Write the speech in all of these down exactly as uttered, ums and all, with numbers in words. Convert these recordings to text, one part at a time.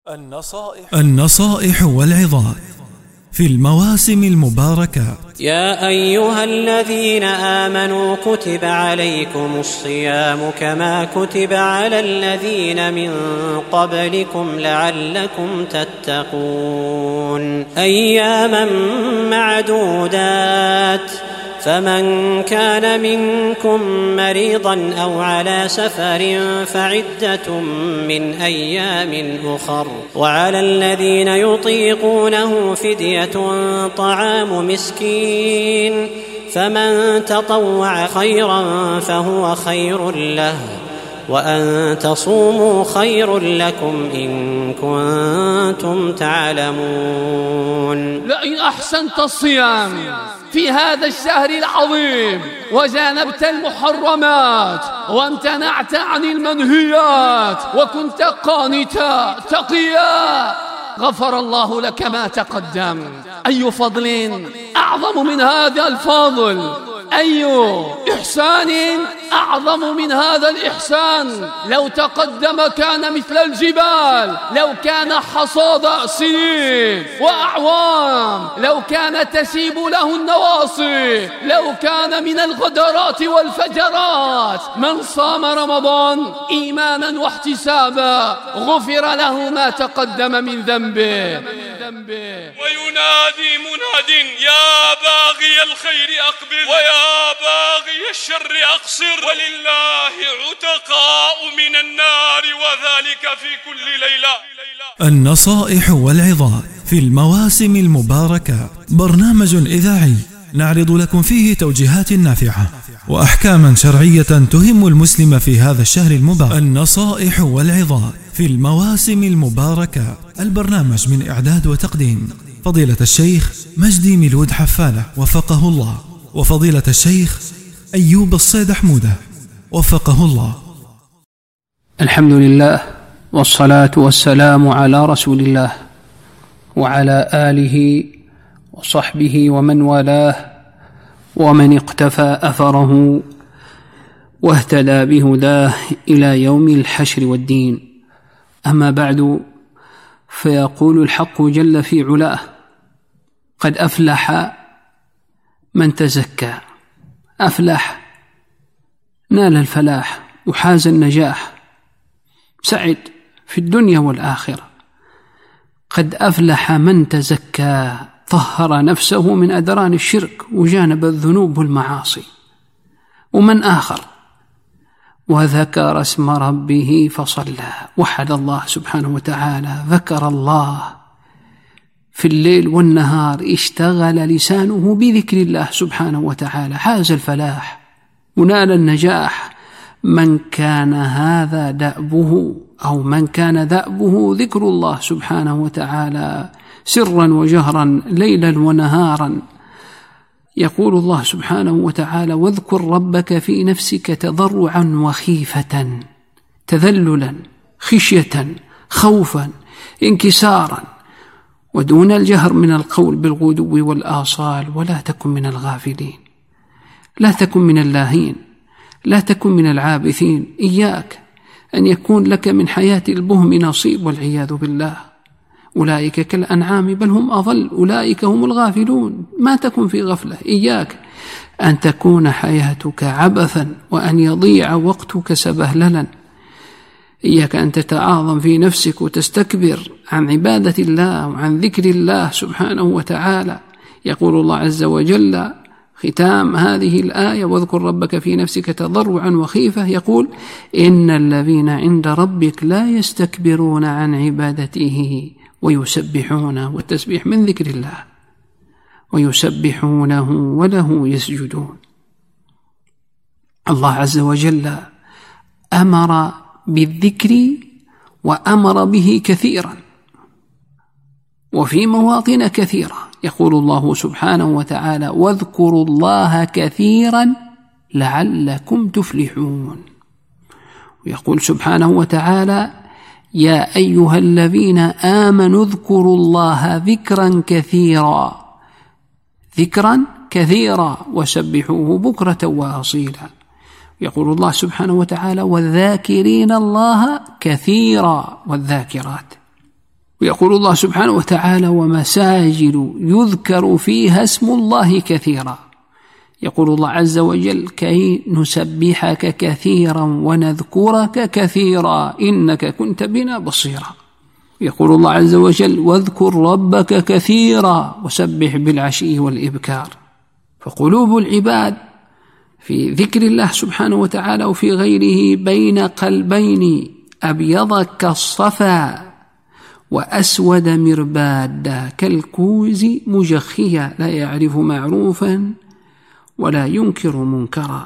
النصائح, النصائح والعظات في المواسم المباركة. يا أيها الذين آمنوا كتب عليكم الصيام كما كتب على الذين من قبلكم لعلكم تتقون أياما معدودات فمن كان منكم مريضا أو على سفر فعدة من أيام أخر وعلى الذين يطيقونه فدية طعام مسكين فمن تطوع خيرا فهو خير له وأن تصوموا خير لكم إن كنتم تعلمون. لئن أحسنت الصيام في هذا الشهر العظيم وجانبت المحرمات وامتنعت عن المنهيات وكنت قانتا تقيا غفر الله لك ما تقدم. أي فضل أعظم من هذا الفضل؟ أي إحسان أعظم من هذا الإحسان؟ لو تقدم كان مثل الجبال، لو كان حصاد سنين وأعوام، لو كان تسيب له النواصي، لو كان من الغدرات والفجرات. من صام رمضان إيمانا واحتسابا غفر له ما تقدم من ذنبه. وينادي مناد يا باغي الخير أقبل ويا باغي الشر أقصر ولله عتقاء من النار وذلك في كل ليلة. النصائح والعظات في المواسم المباركة برنامج إذاعي نعرض لكم فيه توجيهات نافعة وأحكاما شرعية تهم المسلم في هذا الشهر المبارك. النصائح والعظات في المواسم المباركة، البرنامج من إعداد وتقديم فضيلة الشيخ مجدي ميلود حفالة وفقه الله، وفضيلة الشيخ أيوب الصيد حمودة وفقه الله. الحمد لله والصلاة والسلام على رسول الله وعلى آله وصحبه ومن والاه ومن اقتفى أثره واهتدى بهداه إلى يوم الحشر والدين. أما بعد، فيقول الحق جل في علاه: قد أفلح من تزكى. أفلح، نال الفلاح وحاز النجاح، سعد في الدنيا والآخرة. قد أفلح من تزكى، طهر نفسه من أدران الشرك وجانب الذنوب والمعاصي. ومن آخر وذكر اسم ربه فصلى، وحد الله سبحانه وتعالى، ذكر الله في الليل والنهار، اشتغل لسانه بذكر الله سبحانه وتعالى، حاز الفلاح ونال النجاح. من كان هذا دأبه أو من كان دأبه ذكر الله سبحانه وتعالى سرا وجهرا ليلا ونهارا. يقول الله سبحانه وتعالى: واذكر ربك في نفسك تضرعا وخيفة، تذللا، خشية، خوفا، انكسارا، ودون الجهر من القول بالغدو والآصال، ولا تكن من الغافلين، لا تكن من اللاهين، لا تكن من العابثين. إياك أن يكون لك من حياة البهم نصيب والعياذ بالله. أولئك كالأنعام بل هم أضل، أولئك هم الغافلون. ما تكن في غفلة. إياك أن تكون حياتك عبثا وأن يضيع وقتك سبهللا. إياك أن تتعاظم في نفسك وتستكبر عن عبادة الله وعن ذكر الله سبحانه وتعالى. يقول الله عز وجل ختام هذه الآية: واذكر ربك في نفسك تضرعا وخيفة، يقول: إن الذين عند ربك لا يستكبرون عن عبادته ويسبحونه، والتسبيح من ذكر الله، ويسبحونه وله يسجدون. الله عز وجل أمر بالذكر وأمر به كثيرا وفي مواطن كثيرة. يقول الله سبحانه وتعالى: واذكروا الله كثيرا لعلكم تفلحون. ويقول سبحانه وتعالى: يا أيها الذين آمنوا اذكروا الله ذكرا كثيرا، ذكرا كثيرا، وسبحوه بكرة وأصيلا. يقول الله سبحانه وتعالى: والذاكرين الله كثيرا والذاكرات. ويقول الله سبحانه وتعالى: ومساجد يذكر فيها اسم الله كثيرا. يقول الله عز وجل: كي نسبحك كثيرا ونذكرك كثيرا إنك كنت بنا بصيرا. يقول الله عز وجل: واذكر ربك كثيرا وسبح بالعشي والإبكار. فقلوب العباد في ذكر الله سبحانه وتعالى وفي غيره بين قلبين أبيض كالصفا وأسود مربادا كالكوز مجخيا لا يعرف معروفا ولا ينكر منكرا.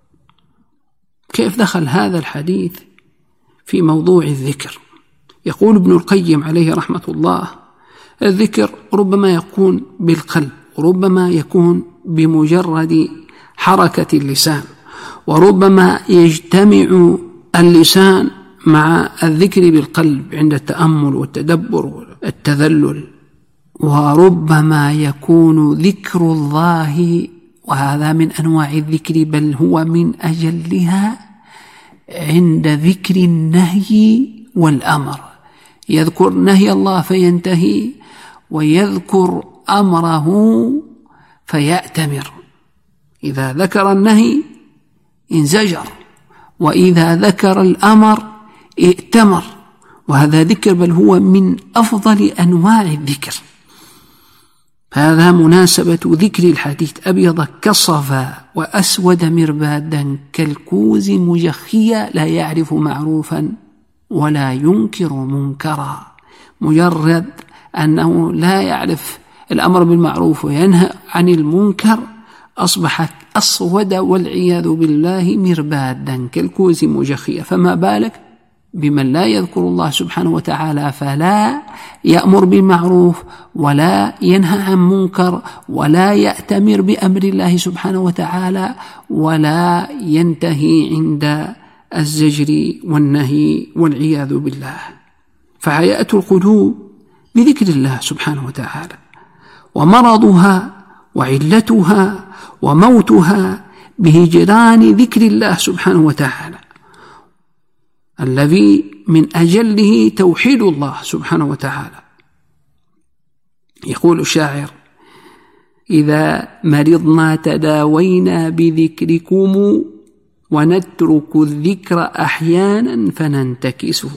كيف دخل هذا الحديث في موضوع الذكر؟ يقول ابن القيم عليه رحمة الله: الذكر ربما يكون بالقلب، وربما يكون بمجرد حركة اللسان، وربما يجتمع اللسان مع الذكر بالقلب عند التأمل والتدبر والتذلل، وربما يكون ذكر الله، وهذا من أنواع الذكر بل هو من أجلها، عند ذكر النهي والأمر. يذكر نهي الله فينتهي، ويذكر أمره فيأتمر. إذا ذكر النهي انزجر، وإذا ذكر الأمر ائتمر، وهذا ذكر بل هو من أفضل أنواع الذكر. هذا مناسبة ذكر الحديث: أبيض كالصفا وأسود مربادا كالكوز مجخيا لا يعرف معروفا ولا ينكر منكرا. مجرد أنه لا يعرف الأمر بالمعروف وينهى عن المنكر أصبح أسود والعياذ بالله مربادا كالكوز مجخيا. فما بالك بمن لا يذكر الله سبحانه وتعالى، فلا يأمر بالمعروف ولا ينهى عن منكر ولا يأتمر بأمر الله سبحانه وتعالى ولا ينتهي عند الزجر والنهي والعياذ بالله. فحياة القلوب بذكر الله سبحانه وتعالى، ومرضها وعلتها وموتها بهجران ذكر الله سبحانه وتعالى، الذي من أجله توحيد الله سبحانه وتعالى. يقول الشاعر: إذا مرضنا تداوينا بذكركم ونترك الذكر أحيانا فننتكسه.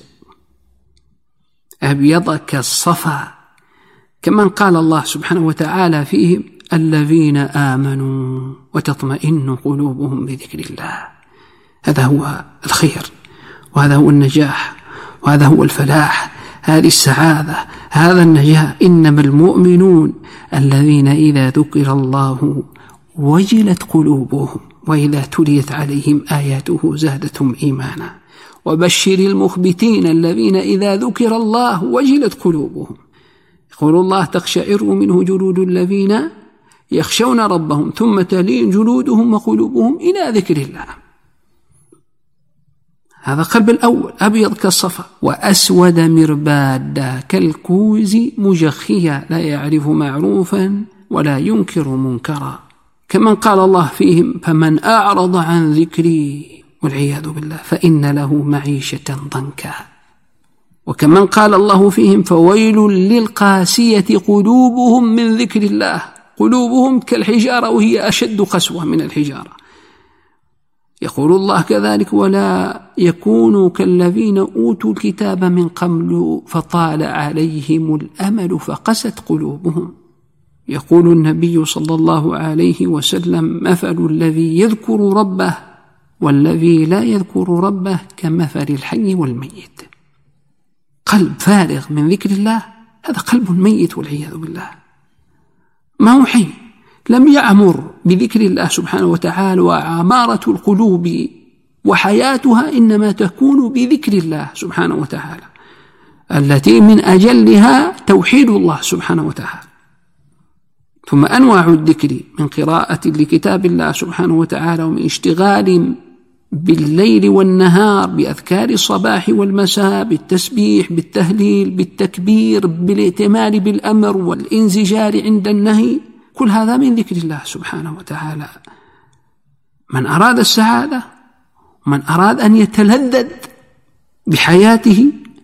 أبيض كالصفا، كمن قال الله سبحانه وتعالى فيهم: الذين آمنوا وتطمئن قلوبهم بذكر الله. هذا هو الخير، وهذا هو النجاح، وهذا هو الفلاح، هذه السعادة، هذا النجاح. إنما المؤمنون الذين إذا ذكر الله وجلت قلوبهم وإذا تليت عليهم آياته زادتهم إيمانا. وبشر المخبتين الذين إذا ذكر الله وجلت قلوبهم. يقول الله: تقشعر منه جلود الذين يخشون ربهم ثم تلين جلودهم وقلوبهم إلى ذكر الله. هذا قلب الأول أبيض كالصفا، وأسود مربادا كالكوز مجخيا لا يعرف معروفا ولا ينكر منكرا. كمن قال الله فيهم: فمن أعرض عن ذكري والعياذ بالله فإن له معيشة ضنكا. وكمن قال الله فيهم: فويل للقاسية قلوبهم من ذكر الله. قلوبهم كالحجارة وهي أشد قسوة من الحجارة. يقول الله كذلك: ولا يكونوا كالذين أوتوا الكتاب من قبل فطال عليهم الأمل فقست قلوبهم. يقول النبي صلى الله عليه وسلم: مثل الذي يذكر ربه والذي لا يذكر ربه كمثل الحي والميت. قلب فارغ من ذكر الله هذا قلب ميت والعياذ بالله، ما هو حي، لم يعمر بذكر الله سبحانه وتعالى. وعمارة القلوب وحياتها إنما تكون بذكر الله سبحانه وتعالى، التي من أجلها توحيد الله سبحانه وتعالى. ثم أنواع الذكر من قراءة لكتاب الله سبحانه وتعالى، ومن اشتغال بالليل والنهار بأذكار الصباح والمساء، بالتسبيح، بالتهليل، بالتكبير، بالائتمار بالأمر والانزجار عند النهي. كل هذا من ذكر الله سبحانه وتعالى. من أراد السعادة، من أراد أن يتلذذ بحياته،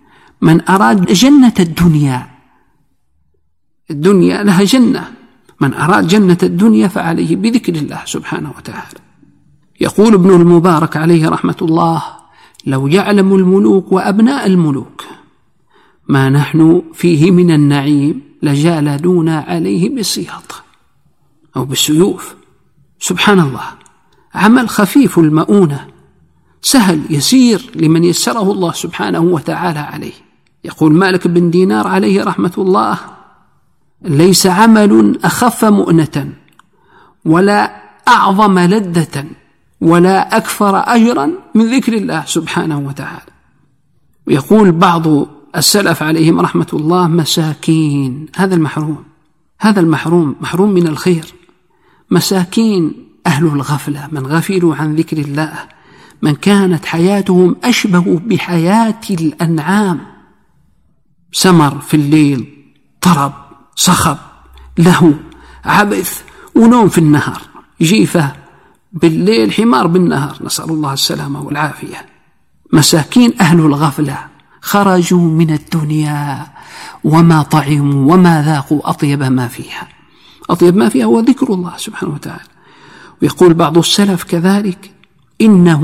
من أراد جنة الدنيا، الدنيا لها جنة، من أراد جنة الدنيا فعليه بذكر الله سبحانه وتعالى. يقول ابن المبارك عليه رحمة الله: لو يعلم الملوك وأبناء الملوك ما نحن فيه من النعيم لجالدونا عليه بالسياط أو بالسيوف. سبحان الله، عمل خفيف المؤونة، سهل يسير لمن يسره الله سبحانه وتعالى عليه. يقول مالك بن دينار عليه رحمة الله: ليس عمل أخف مؤنة ولا أعظم لذة ولا أكثر أجرا من ذكر الله سبحانه وتعالى. ويقول بعض السلف عليهم رحمة الله: مساكين، هذا المحروم، هذا المحروم محروم من الخير، مساكين أهل الغفلة، من غفلوا عن ذكر الله، من كانت حياتهم أشبه بحياة الأنعام، سمر في الليل، طرب، صخب، لهو، عبث، ونوم في النهار، جيفة بالليل، حمار بالنهار، نسأل الله السلامة والعافية. مساكين أهل الغفلة خرجوا من الدنيا وما طعموا وما ذاقوا أطيب ما فيها، أطيب ما فيها هو ذكر الله سبحانه وتعالى. ويقول بعض السلف كذلك: إنه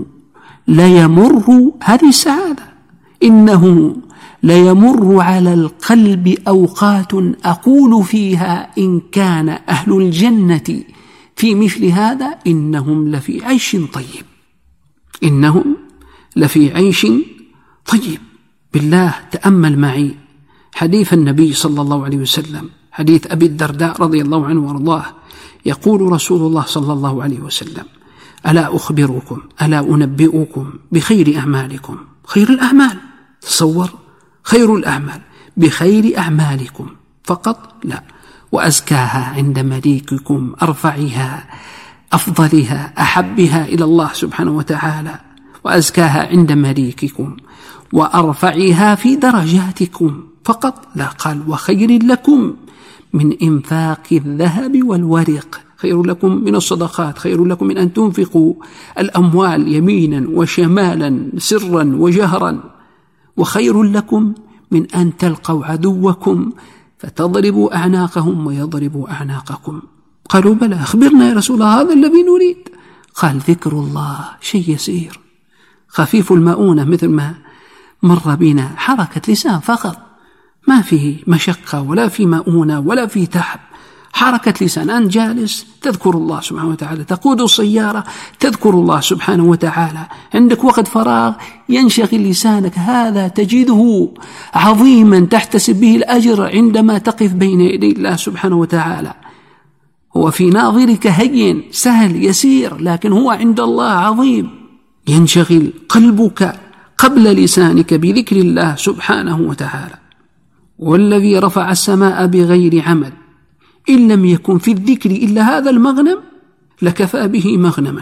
ليمر، هذه السعادة، إنه ليمر على القلب أوقات أقول فيها إن كان أهل الجنة في مثل هذا إنهم لفي عيش طيب، إنهم لفي عيش طيب. بالله تأمل معي حديث النبي صلى الله عليه وسلم، حديث أبي الدرداء رضي الله عنه وارضاه. يقول رسول الله صلى الله عليه وسلم: ألا أخبركم، ألا أنبئكم بخير أعمالكم؟ خير الأعمال، تصور، خير الأعمال بخير أعمالكم فقط؟ لا، وأزكاها عند مليككم، أرفعها، أفضلها، أحبها إلى الله سبحانه وتعالى، وأزكاها عند مليككم، وأرفعها في درجاتكم فقط؟ لا، قال: وخير لكم من إنفاق الذهب والورق، خير لكم من الصدقات، خير لكم من أن تنفقوا الأموال يمينا وشمالا، سرا وجهرا، وخير لكم من أن تلقوا عدوكم فتضربوا أعناقهم ويضربوا أعناقكم. قالوا: بلى، أخبرنا يا رسول الله، هذا الذي نريد. قال: ذكر الله، شيء يسير خفيف المؤونة، مثل ما مر بنا، حركة لسان فقط، ما فيه مشقة ولا في مؤونة ولا في تعب، حركة لسان، أنت جالس تذكر الله سبحانه وتعالى، تقود السيارة تذكر الله سبحانه وتعالى، عندك وقت فراغ ينشغل لسانك، هذا تجده عظيما تحتسب به الأجر عندما تقف بين يدي الله سبحانه وتعالى. هو في ناظرك هين سهل يسير، لكن هو عند الله عظيم. ينشغل قلبك قبل لسانك بذكر الله سبحانه وتعالى. والذي رفع السماء بغير عمد، إن لم يكن في الذكر إلا هذا المغنم لكفى به مغنما.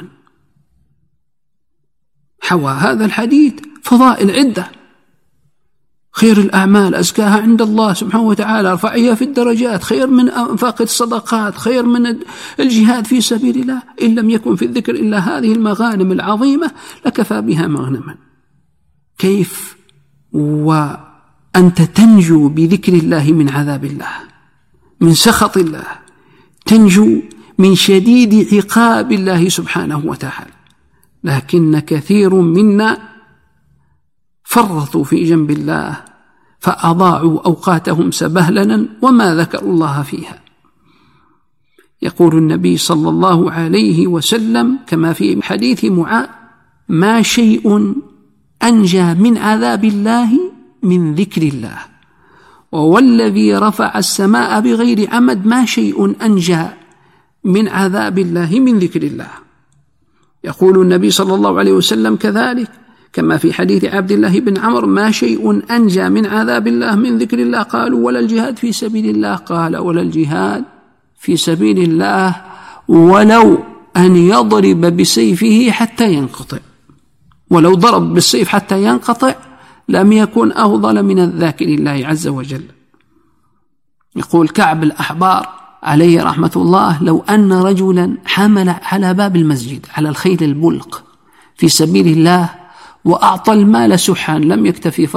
حوى هذا الحديث فضائل عدة، خير الأعمال أزكاها عند الله سبحانه وتعالى، ارفعها في الدرجات، خير من أنفاق الصدقات، خير من الجهاد في سبيل الله، إن لم يكن في الذكر إلا هذه المغانم العظيمة لكفى بها مغنما. كيف وأنت تنجو بذكر الله من عذاب الله، من سخط الله، تنجو من شديد عقاب الله سبحانه وتعالى. لكن كثير منا فرطوا في جنب الله فأضاعوا أوقاتهم سبهللا وما ذكروا الله فيها. يقول النبي صلى الله عليه وسلم كما في حديث معاذ: ما شيء أنجى من عذاب الله من ذكر الله، والذي رفع السماء بغير عمد ما شيء أنجى من عذاب الله من ذكر الله. يقول النبي صلى الله عليه وسلم كذلك كما في حديث عبد الله بن عمرو: ما شيء أنجى من عذاب الله من ذكر الله. قالوا: ولا الجهاد في سبيل الله؟ قال: ولا الجهاد في سبيل الله ولو أن يضرب بسيفه حتى ينقطع، ولو ضرب بالسيف حتى ينقطع لم يكن أفضل من الذاكر الله عز وجل. يقول كعب الأحبار عليه رحمة الله: لو أن رجلا حمل على باب المسجد على الخيل البلق في سبيل الله وأعطى المال سحا لم يكتفي فقط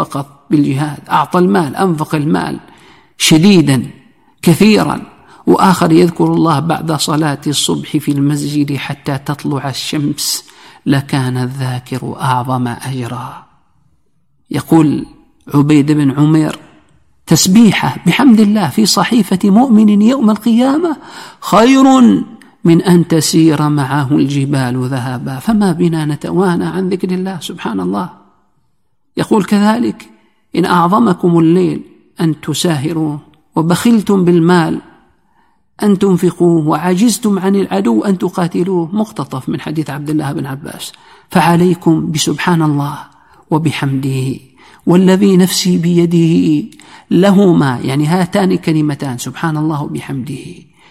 بالجهاد، أعطى المال، أنفق المال شديدا كثيرا، وآخر يذكر الله بعد صلاة الصبح في المسجد حتى تطلع الشمس، لكان الذاكر أعظم أجرا. يقول عبيد بن عمير: تسبيحة بحمد الله في صحيفة مؤمن يوم القيامة خير من أن تسير معه الجبال ذهبا، فما بنا نتوانى عن ذكر الله سبحان الله. يقول كذلك: إن أعظمكم الليل أن تساهروا، وبخلتم بالمال أن تنفقوه، وعجزتم عن العدو أن تقاتلوه، مقتطف من حديث عبد الله بن عباس. فعليكم بسبحان الله وبحمده والذي نفسي بيده، لهما يعني هاتان كلمتان سبحان الله وبحمده،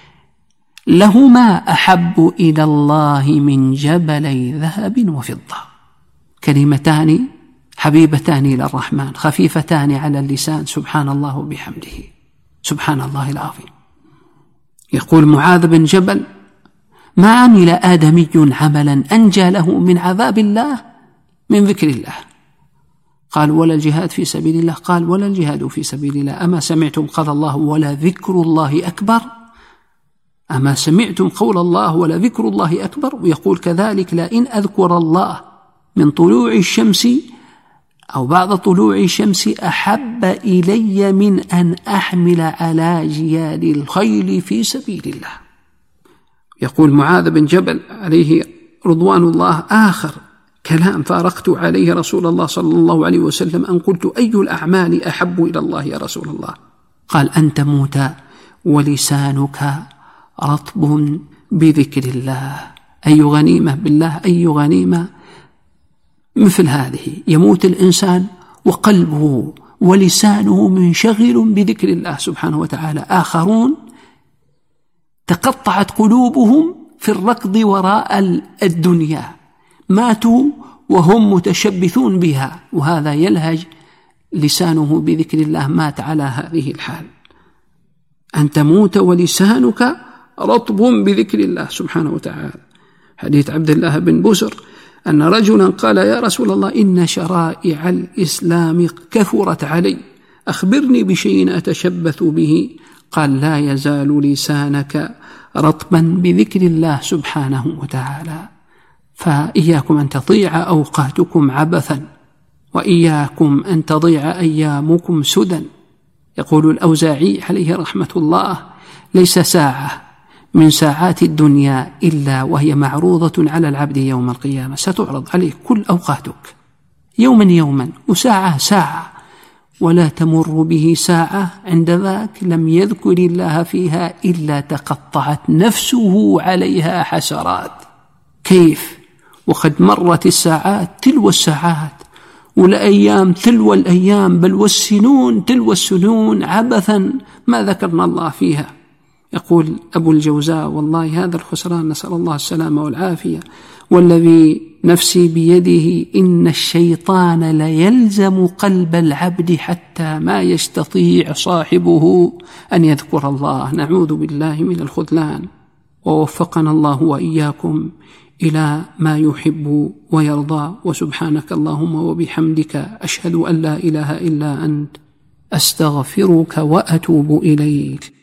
لهما أحب إلى الله من جبلي ذهب وفضة، كلمتان حبيبتان إلى الرحمن خفيفتان على اللسان، سبحان الله وبحمده سبحان الله العظيم. يقول معاذ بن جبل: ما عمل آدمي عملا أنجى له من عذاب الله من ذكر الله. قال: ولا الجهاد في سبيل الله؟ قال: ولا الجهاد في سبيل الله. أما سمعتم قال الله: ولا ذكر الله أكبر؟ أما سمعتم قول الله: ولا ذكر الله أكبر؟ ويقول كذلك: لئن أذكر الله من طلوع الشمس أو بعد طلوع الشمس أحب إلي من أن أحمل على جياد الخيل في سبيل الله. يقول معاذ بن جبل عليه رضوان الله: آخر كلام فارقت عليه رسول الله صلى الله عليه وسلم أن قلت: أي الأعمال أحب إلى الله يا رسول الله؟ قال: أن تموت ولسانك رطب بذكر الله. أي غنيمة بالله، أي غنيمة مثل هذه، يموت الإنسان وقلبه ولسانه منشغل بذكر الله سبحانه وتعالى. آخرون تقطعت قلوبهم في الركض وراء الدنيا، ماتوا وهم متشبثون بها، وهذا يلهج لسانه بذكر الله مات على هذه الحال. أن تموت ولسانك رطب بذكر الله سبحانه وتعالى. حديث عبد الله بن بسر أن رجلا قال: يا رسول الله، إن شرائع الإسلام كثرت علي، أخبرني بشيء أتشبث به. قال: لا يزال لسانك رطبا بذكر الله سبحانه وتعالى. فإياكم أن تضيع أوقاتكم عبثا، وإياكم أن تضيع أيامكم سدى. يقول الأوزاعي عليه رحمة الله: ليس ساعة من ساعات الدنيا إلا وهي معروضة على العبد يوم القيامة، ستعرض عليه كل أوقاتك يوما يوما وساعة ساعة، ولا تمر به ساعة عند ذاك لم يذكر الله فيها إلا تقطعت نفسه عليها حسرات. كيف وقد مرت الساعات تلو الساعات، والأيام تلو الأيام، بل والسنون تلو السنون عبثا ما ذكرنا الله فيها. يقول أبو الجوزاء: والله هذا الخسران، نسأل الله السلامة والعافية، والذي نفسي بيده إن الشيطان ليلزم قلب العبد حتى ما يستطيع صاحبه أن يذكر الله. نعوذ بالله من الخذلان، ووفقنا الله وإياكم إلى ما يحب ويرضى. وسبحانك اللهم وبحمدك، أشهد أن لا إله إلا أنت، أستغفرك وأتوب إليك.